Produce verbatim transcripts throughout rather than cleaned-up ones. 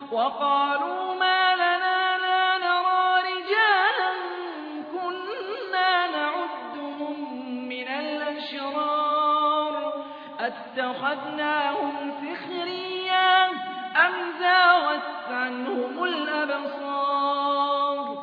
وقالوا ما لنا لا نرى رجالا كنا نعدهم من الأشرار أتخذناهم سخريا أم زاغت عنهم الأبصار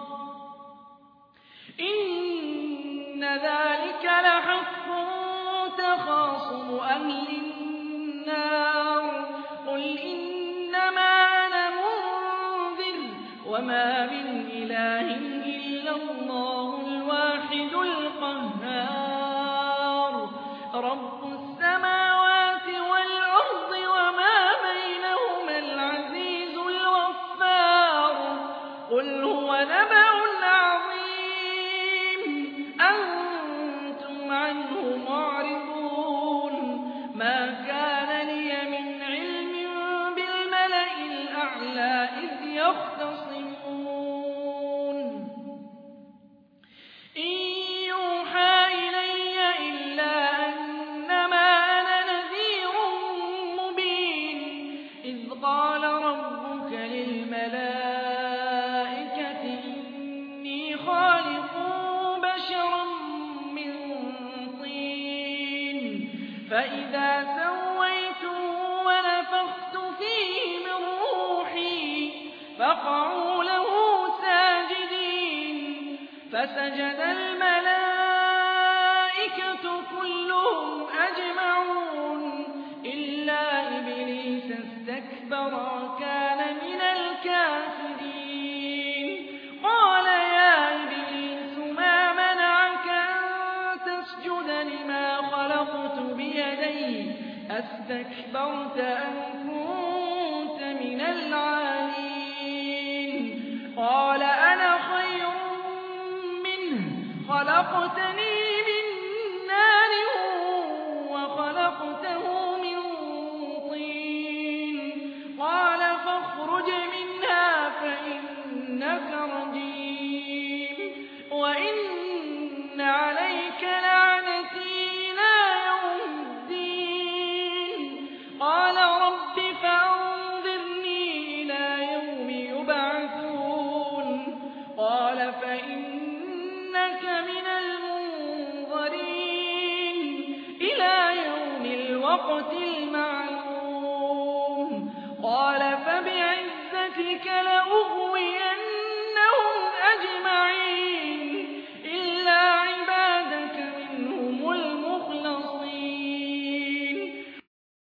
إن ذلك لحق تخاصم أهل النار قل إنما أنا منذر وما من إله إلا الله الواحد القهار رب السماوات والأرض وما بينهما العزيز الغفار قل هو نبأ عظيم أنتم عنه معرضون ما كان لي من علم بالملأ الأعلى إذ يختصمون إن يوحى إلي إلا أنما أنا نذير مبين إذ قال ربك للملائكة إني خالق بشرا من طين فإذا سويته ونفخت فيه من روحي فقعوا له ساجدين فسجد الملائكة كلهم أجمعون إلا إبليس استكبر وكان من الكافرين قال يا إبليس ما منعك أن تسجد لما خلقت بيدي أستكبرت أم كنت من العالين قال أنا خير منه خلقتني من نار وخلقته من طين قال فاخرج منها فإنك رجيم وإن عليك لعنتي إلى يوم الدين قال رب فأنظرني إلى يوم يبعثون قال فإنك من المنظرين إلى يوم الوقت المعلوم قال فبعزتك لأغوينهم